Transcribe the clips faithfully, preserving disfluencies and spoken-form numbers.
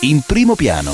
in primo piano.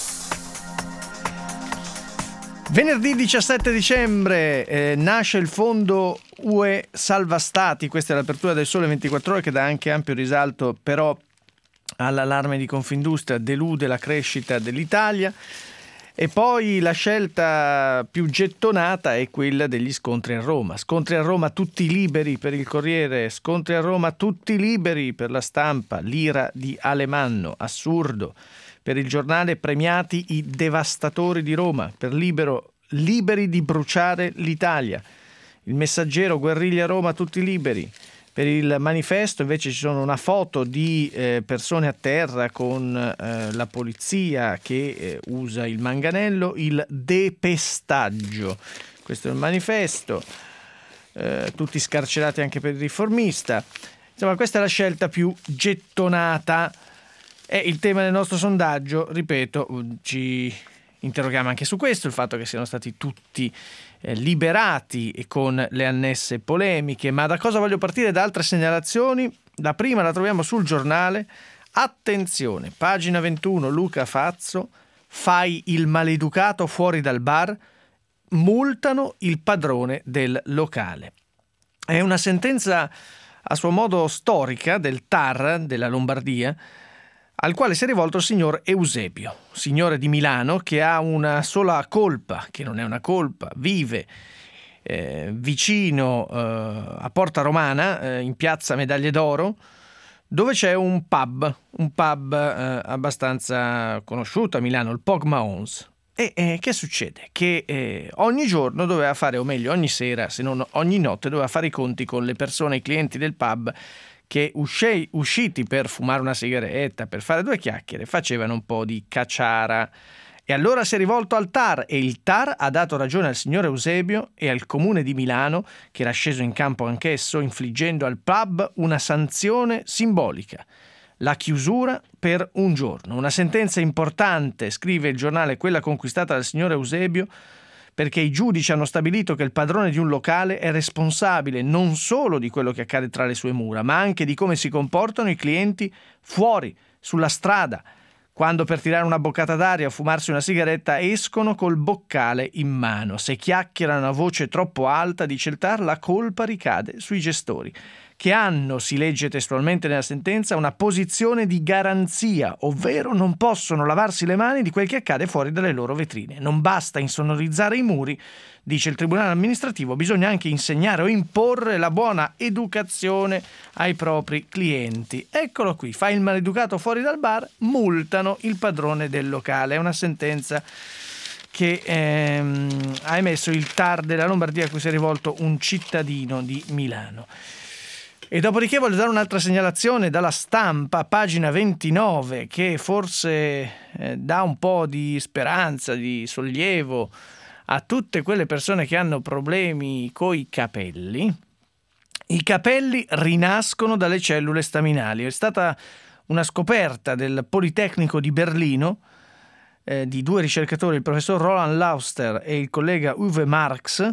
Venerdì diciassette dicembre eh, nasce il fondo U E Salva Stati. Questa è l'apertura del Sole ventiquattro Ore, che dà anche ampio risalto però all'allarme di Confindustria, delude la crescita dell'Italia. E poi la scelta più gettonata è quella degli scontri a Roma. Scontri a Roma tutti liberi per il Corriere, scontri a Roma tutti liberi per la Stampa, l'ira di Alemanno, assurdo. Per il Giornale premiati i devastatori di Roma, per Libero liberi di bruciare l'Italia. Il Messaggero, guerriglia a Roma tutti liberi. Per il Manifesto invece ci sono una foto di eh, persone a terra con eh, la polizia che eh, usa il manganello, il depestaggio. Questo è il Manifesto, eh, tutti scarcerati anche per il Riformista. Insomma, questa è la scelta più gettonata. È il tema del nostro sondaggio, ripeto, ci interroghiamo anche su questo, il fatto che siano stati tutti eh, liberati e con le annesse polemiche. Ma da cosa voglio partire? Da altre segnalazioni. La prima la troviamo sul Giornale. Attenzione, pagina ventuno, Luca Fazzo, fai il maleducato fuori dal bar, multano il padrone del locale. È una sentenza a suo modo storica del T A R della Lombardia, al quale si è rivolto il signor Eusebio, signore di Milano che ha una sola colpa, che non è una colpa, vive eh, vicino eh, a Porta Romana, eh, in piazza Medaglie d'Oro, dove c'è un pub, un pub eh, abbastanza conosciuto a Milano, il Pog Maons. E eh, che succede? Che eh, ogni giorno doveva fare, o meglio ogni sera, se non ogni notte, doveva fare i conti con le persone, i clienti del pub, che usci- usciti per fumare una sigaretta, per fare due chiacchiere, facevano un po' di cacciara. E allora si è rivolto al T A R e il T A R ha dato ragione al signor Eusebio e al Comune di Milano, che era sceso in campo anch'esso, infliggendo al pub una sanzione simbolica, la chiusura per un giorno. Una sentenza importante, scrive il Giornale, quella conquistata dal signor Eusebio, perché i giudici hanno stabilito che il padrone di un locale è responsabile non solo di quello che accade tra le sue mura, ma anche di come si comportano i clienti fuori, sulla strada, quando per tirare una boccata d'aria o fumarsi una sigaretta escono col boccale in mano. Se chiacchierano a voce troppo alta, dice il T A R, la colpa ricade sui gestori, che hanno, si legge testualmente nella sentenza, una posizione di garanzia, ovvero non possono lavarsi le mani di quel che accade fuori dalle loro vetrine. Non basta insonorizzare i muri, dice il Tribunale amministrativo, bisogna anche insegnare o imporre la buona educazione ai propri clienti. Eccolo qui, fai il maleducato fuori dal bar, multano il padrone del locale. È una sentenza che ehm, ha emesso il T A R della Lombardia, a cui si è rivolto un cittadino di Milano. E dopodiché voglio dare un'altra segnalazione dalla Stampa, pagina ventinove, che forse eh, dà un po' di speranza, di sollievo a tutte quelle persone che hanno problemi coi capelli. I capelli rinascono dalle cellule staminali. È stata una scoperta del Politecnico di Berlino eh, di due ricercatori, il professor Roland Lauster e il collega Uwe Marx,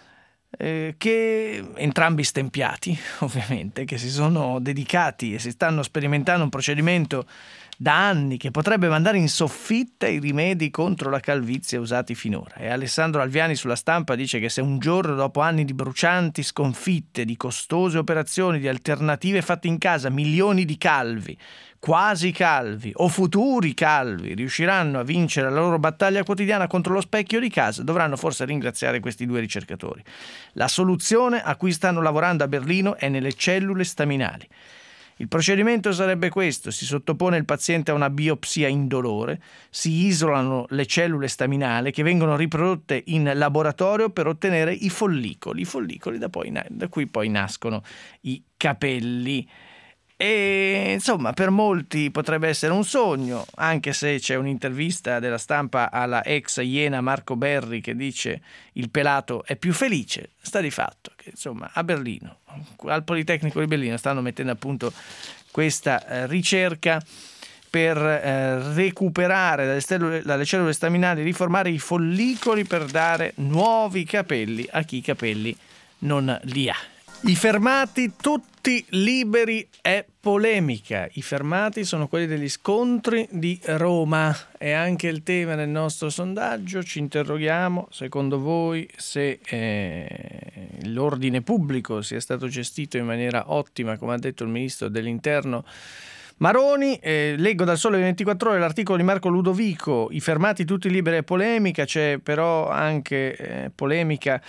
Eh, che entrambi stempiati ovviamente, che si sono dedicati e si stanno sperimentando un procedimento da anni che potrebbe mandare in soffitta i rimedi contro la calvizie usati finora. E Alessandro Alviani sulla Stampa dice che se un giorno, dopo anni di brucianti sconfitte, di costose operazioni, di alternative fatte in casa, milioni di calvi, quasi calvi o futuri calvi riusciranno a vincere la loro battaglia quotidiana contro lo specchio di casa, dovranno forse ringraziare questi due ricercatori. La soluzione a cui stanno lavorando a Berlino è nelle cellule staminali. Il procedimento sarebbe questo: si sottopone il paziente a una biopsia indolore, si isolano le cellule staminali che vengono riprodotte in laboratorio per ottenere i follicoli, i follicoli da, poi, da cui poi nascono i capelli. E insomma, per molti potrebbe essere un sogno, anche se c'è un'intervista della Stampa alla ex Iena Marco Berri che dice il pelato è più felice. Sta di fatto che insomma a Berlino, al Politecnico di Berlino, stanno mettendo a punto questa eh, ricerca per eh, recuperare dalle cellule, dalle cellule staminali, riformare i follicoli per dare nuovi capelli a chi i capelli non li ha. I fermati tutti liberi è polemica. I fermati sono quelli degli scontri di Roma. È anche il tema del nostro sondaggio. Ci interroghiamo, secondo voi, se eh, l'ordine pubblico sia stato gestito in maniera ottima, come ha detto il ministro dell'Interno Maroni. Eh, leggo dal Sole ventiquattro Ore l'articolo di Marco Ludovico. I fermati tutti liberi è polemica. C'è però anche eh, polemica,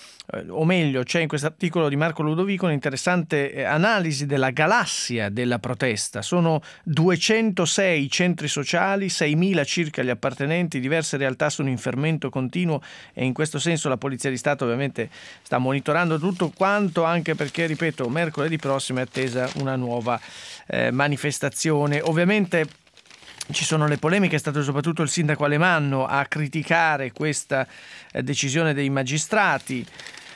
o meglio, c'è in questo articolo di Marco Ludovico un'interessante analisi della galassia della protesta. Sono duecentosei centri sociali, seimila circa gli appartenenti, diverse realtà sono in fermento continuo e in questo senso la Polizia di Stato ovviamente sta monitorando tutto quanto, anche perché, ripeto, mercoledì prossimo è attesa una nuova eh, manifestazione. Ovviamente ci sono le polemiche, è stato soprattutto il sindaco Alemanno a criticare questa eh, decisione dei magistrati,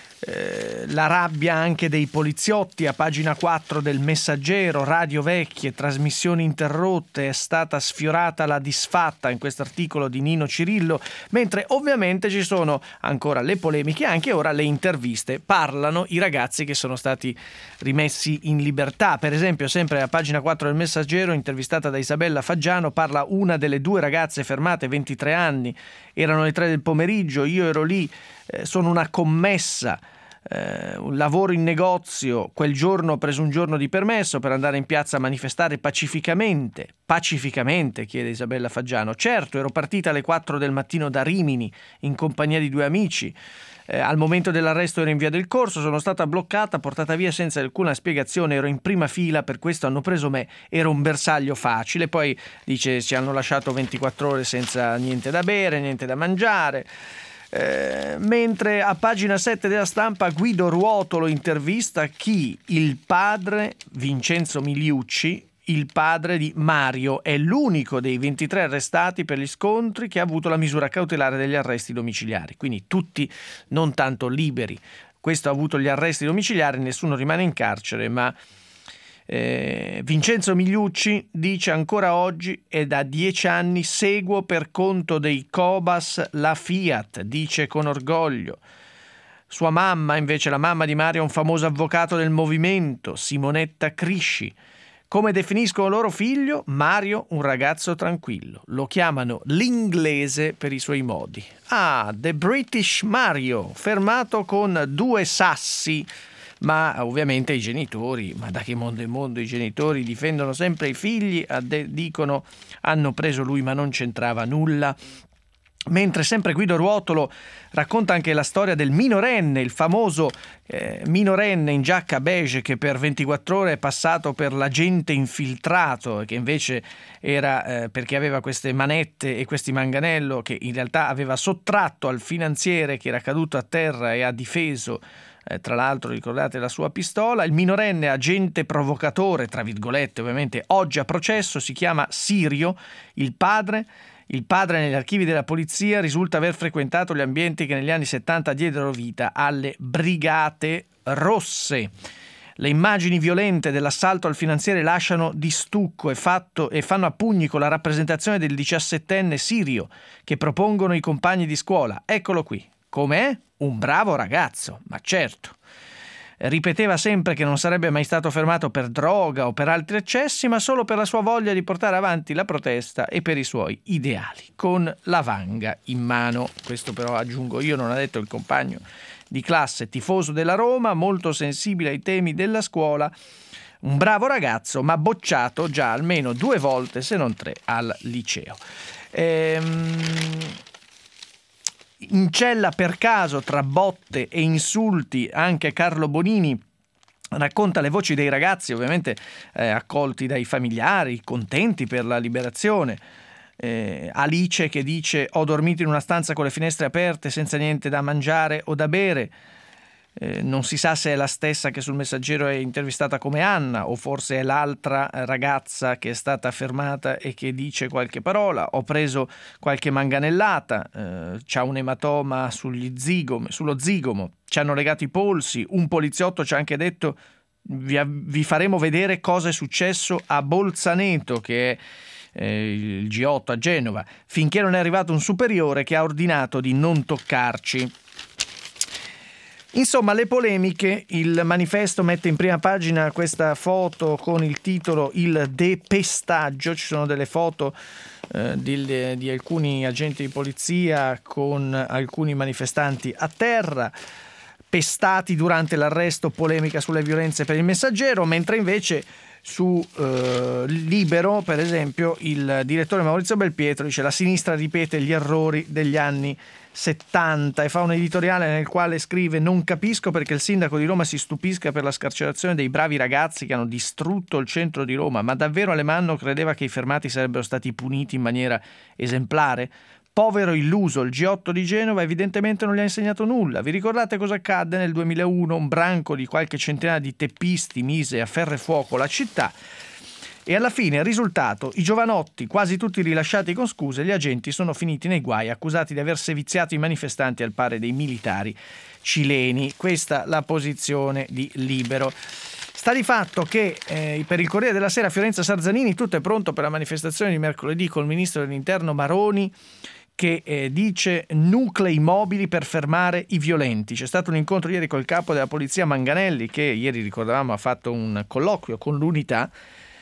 eh, la rabbia anche dei poliziotti. A pagina quattro del Messaggero, radio vecchie, trasmissioni interrotte, è stata sfiorata la disfatta in questo articolo di Nino Cirillo, mentre ovviamente ci sono ancora le polemiche, anche ora le interviste. Parlano i ragazzi che sono stati rimessi in libertà. Per esempio, sempre a pagina quattro del Messaggero, intervistata da Isabella Faggiano, parla una delle due ragazze fermate, ventitré anni, erano le tre del pomeriggio, io ero lì, eh, sono una commessa, eh, un lavoro in negozio, quel giorno ho preso un giorno di permesso per andare in piazza a manifestare pacificamente. Pacificamente, chiede Isabella Faggiano. Certo, ero partita alle quattro del mattino da Rimini in compagnia di due amici. Eh, al momento dell'arresto ero in via del Corso, sono stata bloccata, portata via senza alcuna spiegazione, ero in prima fila, per questo hanno preso me, ero un bersaglio facile. Poi dice ci hanno lasciato ventiquattro ore senza niente da bere, niente da mangiare. Eh, mentre a pagina sette della Stampa Guido Ruotolo intervista chi? Il padre Vincenzo Miliucci, il padre di Mario, è l'unico dei ventitré arrestati per gli scontri che ha avuto la misura cautelare degli arresti domiciliari, quindi tutti non tanto liberi. Questo ha avuto gli arresti domiciliari, nessuno rimane in carcere, ma eh, Vincenzo Miliucci dice ancora oggi è da dieci anni seguo per conto dei Cobas la Fiat, dice con orgoglio. Sua mamma, invece, la mamma di Mario, è un famoso avvocato del movimento, Simonetta Crisci. Come definiscono loro figlio? Mario, un ragazzo tranquillo. Lo chiamano l'inglese per i suoi modi. Ah, The British Mario, fermato con due sassi. Ma ovviamente i genitori, ma da che mondo è mondo, i genitori difendono sempre i figli, dicono hanno preso lui ma non c'entrava nulla. Mentre sempre Guido Ruotolo racconta anche la storia del minorenne, il famoso eh, minorenne in giacca beige che per ventiquattro ore è passato per l'agente infiltrato, che invece era eh, perché aveva queste manette e questi manganello che in realtà aveva sottratto al finanziere che era caduto a terra e ha difeso, eh, tra l'altro ricordate la sua pistola. Il minorenne agente provocatore, tra virgolette ovviamente, oggi a processo, si chiama Sirio. Il padre Il padre negli archivi della polizia risulta aver frequentato gli ambienti che negli anni settanta diedero vita alle Brigate Rosse. Le immagini violente dell'assalto al finanziere lasciano di stucco e, fatto, e fanno a pugni con la rappresentazione del diciassettenne Sirio che propongono i compagni di scuola. Eccolo qui. Com'è? Un bravo ragazzo, ma certo. Ripeteva sempre che non sarebbe mai stato fermato per droga o per altri eccessi, ma solo per la sua voglia di portare avanti la protesta e per i suoi ideali, con la vanga in mano. Questo però aggiungo io, non ha detto il compagno di classe, tifoso della Roma, molto sensibile ai temi della scuola, un bravo ragazzo, ma bocciato già almeno due volte, se non tre, al liceo. Ehm... In cella per caso, tra botte e insulti, anche Carlo Bonini racconta le voci dei ragazzi, ovviamente eh, accolti dai familiari, contenti per la liberazione. Eh, Alice che dice ho dormito in una stanza con le finestre aperte senza niente da mangiare o da bere. Eh, non si sa se è la stessa che sul Messaggero è intervistata come Anna o forse è l'altra ragazza che è stata fermata e che dice qualche parola. Ho preso qualche manganellata, eh, c'ha un ematoma sugli zigomi, sullo zigomo, ci hanno legato i polsi, un poliziotto ci ha anche detto vi, vi faremo vedere cosa è successo a Bolzaneto, che è eh, il G otto a Genova, finché non è arrivato un superiore che ha ordinato di non toccarci. Insomma, le polemiche. Il Manifesto mette in prima pagina questa foto con il titolo "Il depestaggio". Ci sono delle foto eh, di, di alcuni agenti di polizia con alcuni manifestanti a terra, pestati durante l'arresto, polemica sulle violenze per il Messaggero, mentre invece su eh, Libero, per esempio, il direttore Maurizio Belpietro dice: la sinistra ripete gli errori degli anni settanta, e fa un editoriale nel quale scrive: non capisco perché il sindaco di Roma si stupisca per la scarcerazione dei bravi ragazzi che hanno distrutto il centro di Roma, ma davvero Alemanno credeva che i fermati sarebbero stati puniti in maniera esemplare? Povero illuso, il G otto di Genova evidentemente non gli ha insegnato nulla. Vi ricordate cosa accadde nel duemilauno? Un branco di qualche centinaia di teppisti mise a ferro e fuoco la città, e alla fine il risultato: i giovanotti, quasi tutti rilasciati con scuse, gli agenti sono finiti nei guai, accusati di aver seviziato i manifestanti al pari dei militari cileni. Questa la posizione di Libero. Sta di fatto che eh, per il Corriere della Sera Fiorenza Sarzanini: tutto è pronto per la manifestazione di mercoledì col ministro dell'Interno Maroni, che eh, dice nuclei mobili per fermare i violenti. C'è stato un incontro ieri col capo della polizia Manganelli, che ieri ricordavamo ha fatto un colloquio con l'Unità.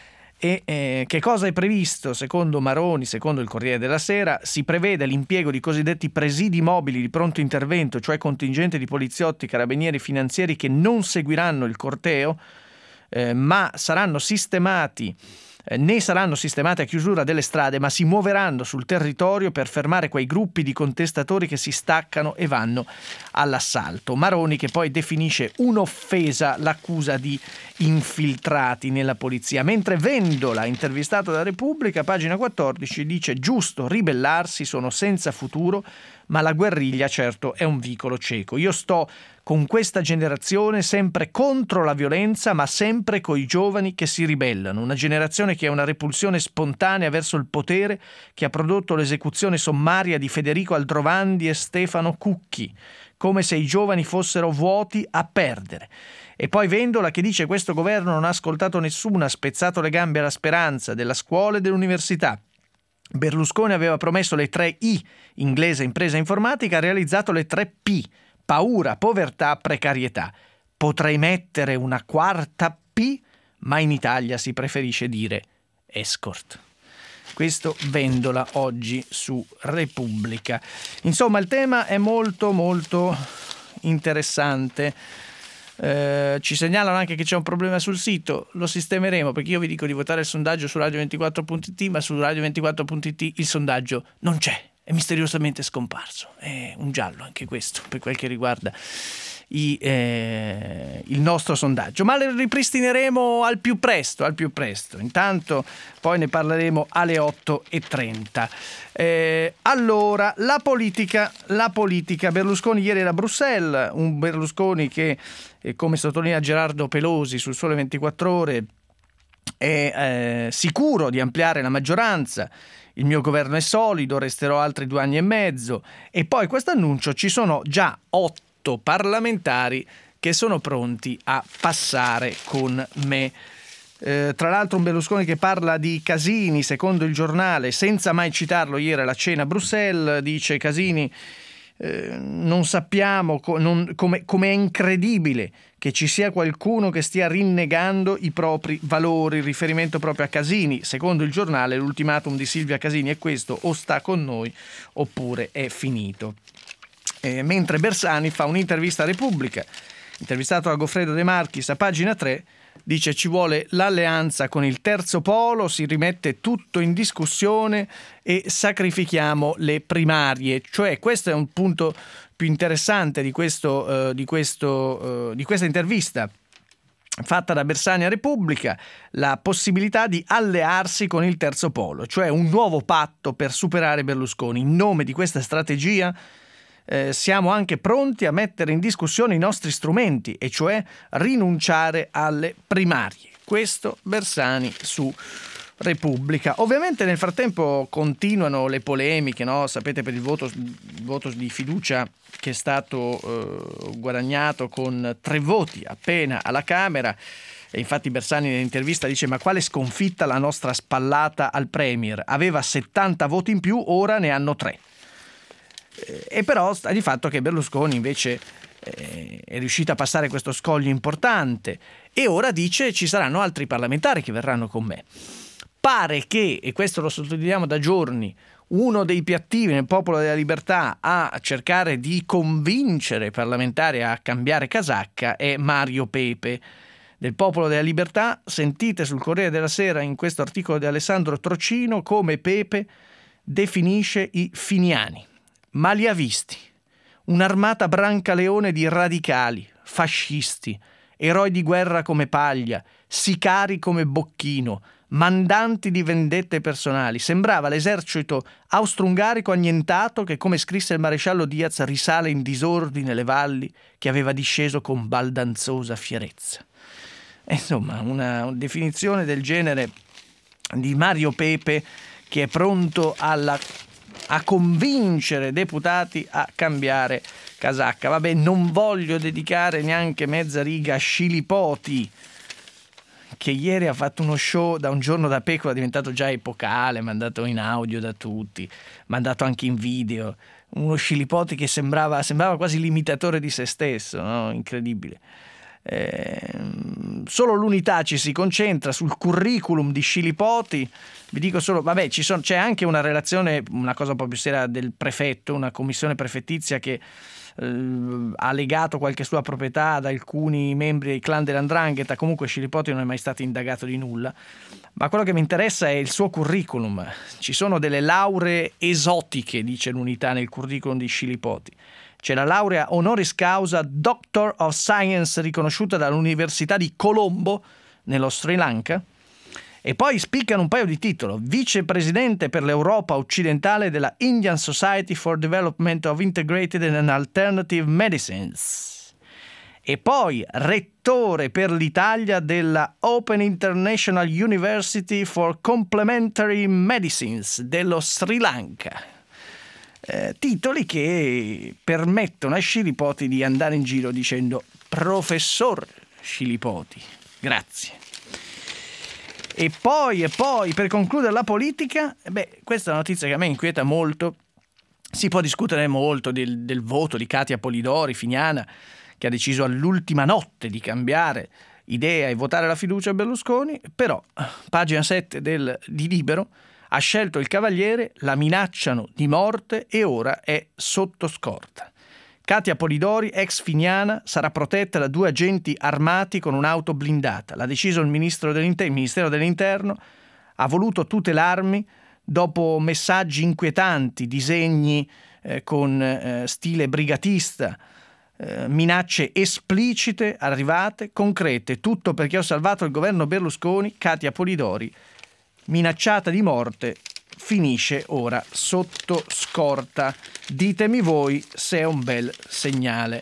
E eh, che cosa è previsto? Secondo Maroni, secondo il Corriere della Sera, si prevede l'impiego di cosiddetti presidi mobili di pronto intervento, cioè contingente di poliziotti, carabinieri, finanzieri che non seguiranno il corteo, eh, ma saranno sistemati né saranno sistemate a chiusura delle strade, ma si muoveranno sul territorio per fermare quei gruppi di contestatori che si staccano e vanno all'assalto. Maroni, che poi definisce un'offesa l'accusa di infiltrati nella polizia, mentre Vendola, intervistato da Repubblica, pagina quattordici, dice: giusto ribellarsi, sono senza futuro, ma la guerriglia certo è un vicolo cieco. Io sto con questa generazione sempre contro la violenza, ma sempre coi giovani che si ribellano, una generazione che ha una repulsione spontanea verso il potere, che ha prodotto l'esecuzione sommaria di Federico Aldrovandi e Stefano Cucchi, come se i giovani fossero vuoti a perdere. E poi Vendola, che dice: questo governo non ha ascoltato nessuno, ha spezzato le gambe alla speranza della scuola e dell'università. Berlusconi aveva promesso le tre I, inglese, impresa, informatica, ha realizzato le tre P, paura, povertà, precarietà. Potrei mettere una quarta P, ma in Italia si preferisce dire escort. Questo Vendola oggi su Repubblica. Insomma, il tema è molto molto interessante. Eh, ci segnalano anche che c'è un problema sul sito, lo sistemeremo, perché io vi dico di votare il sondaggio su radio ventiquattro punto it, ma su radio ventiquattro punto it il sondaggio non c'è, è misteriosamente scomparso. È un giallo anche questo per quel che riguarda i, eh, il nostro sondaggio, ma lo ripristineremo al più presto, al più presto. Intanto poi ne parleremo alle otto e trenta. Eh, allora, la politica, la politica. Berlusconi ieri era a Bruxelles, un Berlusconi che, eh, come sottolinea Gerardo Pelosi sul Sole ventiquattro Ore, è eh, sicuro di ampliare la maggioranza. Il mio governo è solido, resterò altri due anni e mezzo. E poi questo annuncio: ci sono già otto parlamentari che sono pronti a passare con me. Eh, tra l'altro un Berlusconi che parla di Casini, secondo il Giornale, senza mai citarlo ieri alla cena a Bruxelles. Dice Casini: eh, non sappiamo co- non, come, come è incredibile che ci sia qualcuno che stia rinnegando i propri valori. Riferimento proprio a Casini. Secondo il Giornale l'ultimatum di Silvia Casini è questo: o sta con noi oppure è finito. Eh, mentre Bersani fa un'intervista a Repubblica, intervistato da Goffredo De Marchis, a pagina tre, dice: ci vuole l'alleanza con il terzo polo, si rimette tutto in discussione e sacrifichiamo le primarie. Cioè, questo è un punto più interessante di questo, uh, di questo, uh, di questa intervista fatta da Bersani a Repubblica, la possibilità di allearsi con il terzo polo, cioè un nuovo patto per superare Berlusconi. In nome di questa strategia Eh, siamo anche pronti a mettere in discussione i nostri strumenti, e cioè rinunciare alle primarie. Questo Bersani su Repubblica. Ovviamente nel frattempo continuano le polemiche, no? Sapete, per il voto, il voto di fiducia che è stato eh, guadagnato con tre voti appena alla Camera. E infatti Bersani nell'intervista dice: ma quale sconfitta la nostra spallata al Premier? Aveva settanta voti in più, ora ne hanno tre. E però sta di fatto che Berlusconi invece eh, è riuscita a passare questo scoglio importante e ora dice ci saranno altri parlamentari che verranno con me. Pare che, e questo lo sottolineiamo da giorni, uno dei più attivi nel Popolo della Libertà a cercare di convincere i parlamentari a cambiare casacca è Mario Pepe del Popolo della Libertà. Sentite sul Corriere della Sera in questo articolo di Alessandro Trocino come Pepe definisce i finiani. Ma li ha visti. Un'armata brancaleone di radicali, fascisti, eroi di guerra come Paglia, sicari come Bocchino, mandanti di vendette personali. Sembrava l'esercito austro-ungarico annientato che, come scrisse il maresciallo Diaz, risale in disordine le valli che aveva disceso con baldanzosa fierezza. E insomma, una, una definizione del genere di Mario Pepe che è pronto alla, a convincere deputati a cambiare casacca. Vabbè, non voglio dedicare neanche mezza riga a Scilipoti, che ieri ha fatto uno show da un giorno da pecora, diventato già epocale, mandato in audio da tutti, mandato anche in video, uno Scilipoti che sembrava, sembrava quasi l'imitatore di se stesso, no? Incredibile. Eh, solo l'Unità ci si concentra sul curriculum di Scilipoti. Vi dico solo, vabbè, ci sono, c'è anche una relazione, una cosa un po' più seria del prefetto, una commissione prefettizia che eh, ha legato qualche sua proprietà ad alcuni membri del clan dell'Andrangheta. Comunque Scilipoti non è mai stato indagato di nulla, ma quello che mi interessa è il suo curriculum. Ci sono delle lauree esotiche, dice l'Unità, nel curriculum di Scilipoti. C'è la laurea honoris causa Doctor of Science riconosciuta dall'Università di Colombo nello Sri Lanka, e poi spiccano un paio di titoli: vicepresidente per l'Europa occidentale della Indian Society for Development of Integrated and Alternative Medicines, e poi rettore per l'Italia della Open International University for Complementary Medicines dello Sri Lanka. Eh, titoli che permettono a Scilipoti di andare in giro dicendo professor Scilipoti, grazie. E poi, e poi, per concludere la politica, beh, questa è una notizia che a me inquieta molto. Si può discutere molto del, del voto di Katia Polidori, finiana, che ha deciso all'ultima notte di cambiare idea e votare la fiducia a Berlusconi, però, pagina sette del, di Libero, ha scelto il Cavaliere, la minacciano di morte e ora è sotto scorta. Katia Polidori, ex finiana, sarà protetta da due agenti armati con un'auto blindata. L'ha deciso il Ministro dell'Interno, il Ministero dell'Interno, ha voluto tutelarmi dopo messaggi inquietanti, disegni eh, con eh, stile brigatista, eh, minacce esplicite arrivate, concrete, tutto perché ho salvato il governo Berlusconi. Katia Polidori, minacciata di morte, finisce ora sotto scorta. Ditemi voi se è un bel segnale.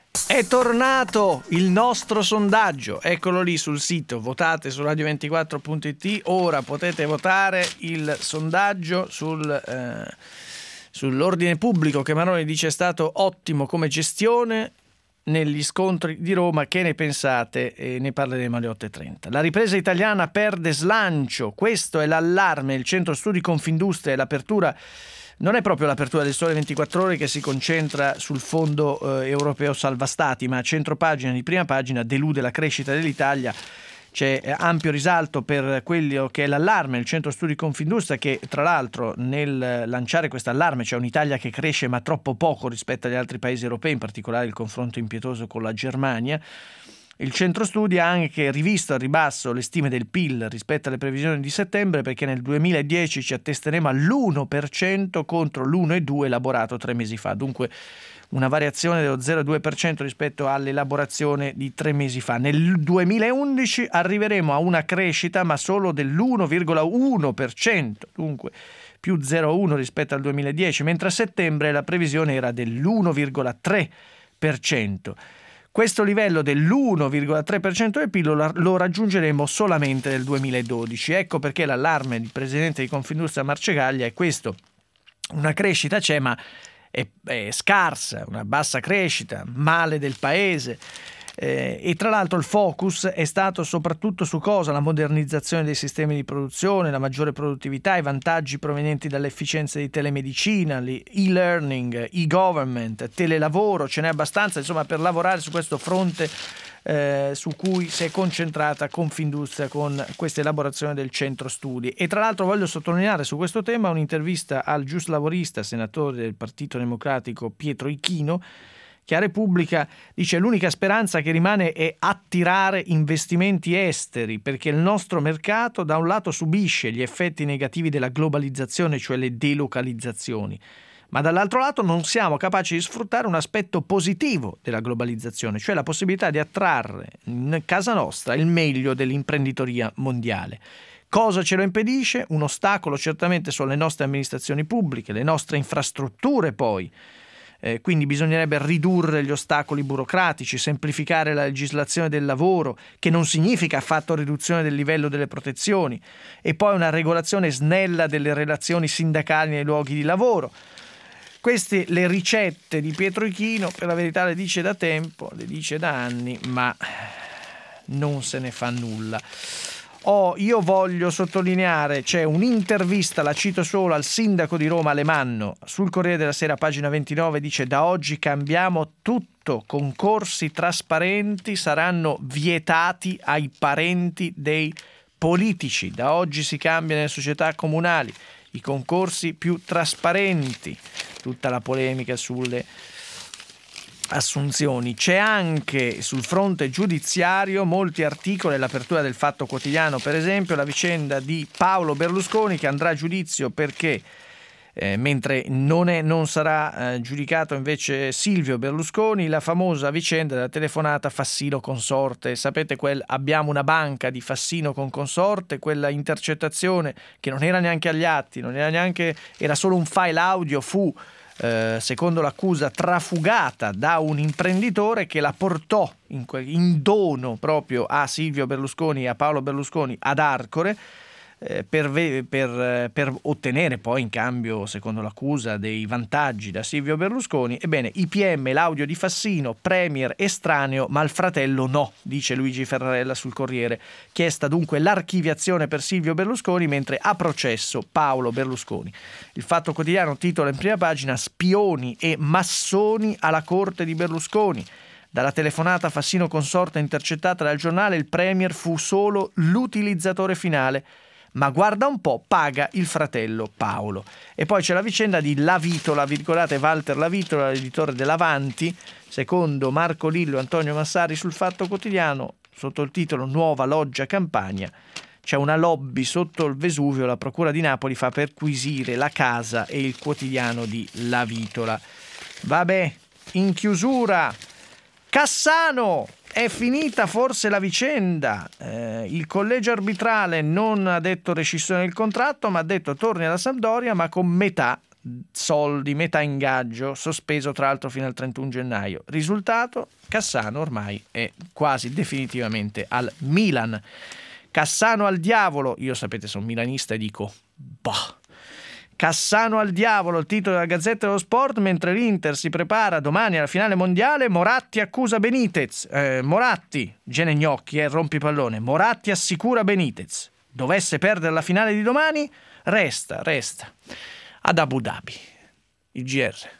È tornato il nostro sondaggio, eccolo lì sul sito, votate su radio ventiquattro punto it. Ora potete votare il sondaggio sul, eh, sull'ordine pubblico, che Maroni dice è stato ottimo come gestione negli scontri di Roma. Che ne pensate? E ne parleremo alle otto e trenta. La ripresa italiana perde slancio, questo è l'allarme. Il centro studi Confindustria e l'apertura non è proprio l'apertura del Sole ventiquattro Ore che si concentra sul fondo eh, europeo salva stati, ma a centropagina di prima pagina delude la crescita dell'Italia. C'è ampio risalto per quello che è l'allarme. Il centro studi Confindustria, che tra l'altro nel lanciare questo allarme c'è un'Italia che cresce ma troppo poco rispetto agli altri paesi europei, in particolare il confronto impietoso con la Germania. Il centro studi ha anche rivisto al ribasso le stime del P I L rispetto alle previsioni di settembre, perché nel duemiladieci ci attesteremo all'uno per cento contro l'uno virgola due per cento elaborato tre mesi fa. Dunque una variazione dello zero virgola due per cento rispetto all'elaborazione di tre mesi fa. Nel duemilaundici arriveremo a una crescita ma solo dell'uno virgola uno per cento, dunque più zero virgola uno rispetto al duemiladieci, mentre a settembre la previsione era dell'uno virgola tre per cento. Questo livello dell'uno virgola tre per cento del P I L lo raggiungeremo solamente nel duemiladodici. Ecco perché l'allarme del presidente di Confindustria Marcegaglia è questo: una crescita c'è ma è, è scarsa, una bassa crescita, male del paese. Eh, e tra l'altro il focus è stato soprattutto su cosa? La modernizzazione dei sistemi di produzione, la maggiore produttività, i vantaggi provenienti dall'efficienza di telemedicina, e-learning, e-government, telelavoro, ce n'è abbastanza insomma per lavorare su questo fronte eh, su cui si è concentrata Confindustria con questa elaborazione del centro studi. E tra l'altro voglio sottolineare su questo tema un'intervista al giuslavorista, senatore del Partito Democratico Pietro Ichino, che a Repubblica dice: l'unica speranza che rimane è attirare investimenti esteri, perché il nostro mercato da un lato subisce gli effetti negativi della globalizzazione, cioè le delocalizzazioni, ma dall'altro lato non siamo capaci di sfruttare un aspetto positivo della globalizzazione, cioè la possibilità di attrarre in casa nostra il meglio dell'imprenditoria mondiale. Cosa ce lo impedisce? Un ostacolo certamente sono le nostre amministrazioni pubbliche, le nostre infrastrutture poi. Eh, quindi bisognerebbe ridurre gli ostacoli burocratici, semplificare la legislazione del lavoro, che non significa affatto riduzione del livello delle protezioni, e poi una regolazione snella delle relazioni sindacali nei luoghi di lavoro. Queste le ricette di Pietro Ichino, per la verità le dice da tempo, le dice da anni, ma non se ne fa nulla. Oh, io voglio sottolineare, c'è un'intervista, la cito solo, al sindaco di Roma Alemanno, sul Corriere della Sera, pagina ventinove, dice: da oggi cambiamo tutto, concorsi trasparenti saranno vietati ai parenti dei politici, da oggi si cambia nelle società comunali, i concorsi più trasparenti, tutta la polemica sulle assunzioni. C'è anche sul fronte giudiziario molti articoli, l'apertura del Fatto Quotidiano per esempio, la vicenda di Paolo Berlusconi che andrà a giudizio perché eh, mentre non, è, non sarà eh, giudicato invece Silvio Berlusconi, la famosa vicenda della telefonata Fassino consorte. Sapete, quel abbiamo una banca di Fassino con consorte, quella intercettazione che non era neanche agli atti, non era neanche, era solo un file audio, fu Eh, secondo l'accusa trafugata da un imprenditore che la portò in, in dono proprio a Silvio Berlusconi e a Paolo Berlusconi ad Arcore eh, per, per, per ottenere poi in cambio, secondo l'accusa, dei vantaggi da Silvio Berlusconi. Ebbene, I P M, l'audio di Fassino, premier estraneo, ma il fratello no, dice Luigi Ferrarella sul Corriere. Chiesta dunque l'archiviazione per Silvio Berlusconi, mentre a processo Paolo Berlusconi. Il Fatto Quotidiano titola in prima pagina: spioni e massoni alla corte di Berlusconi. Dalla telefonata Fassino consorte intercettata dal giornale, il premier fu solo l'utilizzatore finale, ma guarda un po', paga il fratello Paolo. E poi c'è la vicenda di Lavitola, vi ricordate Walter Lavitola, l'editore dell'Avanti, secondo Marco Lillo e Antonio Massari sul Fatto Quotidiano, sotto il titolo Nuova Loggia Campania. C'è una lobby sotto il Vesuvio, la Procura di Napoli fa perquisire la casa e il quotidiano di Lavitola. Vabbè, in chiusura, Cassano! È finita forse la vicenda. Eh, il collegio arbitrale non ha detto rescissione del contratto, ma ha detto torni alla Sampdoria, ma con metà soldi, metà ingaggio, sospeso tra l'altro fino al trentuno gennaio. Risultato: Cassano ormai è quasi definitivamente al Milan. Cassano al diavolo, io sapete sono milanista e dico bah. Cassano al diavolo, il titolo della Gazzetta dello Sport, mentre l'Inter si prepara domani alla finale mondiale. Moratti accusa Benitez, eh, Moratti, Gene Gnocchi, eh, rompipallone, Moratti assicura Benitez, dovesse perdere la finale di domani, resta, resta ad Abu Dhabi. Il G R.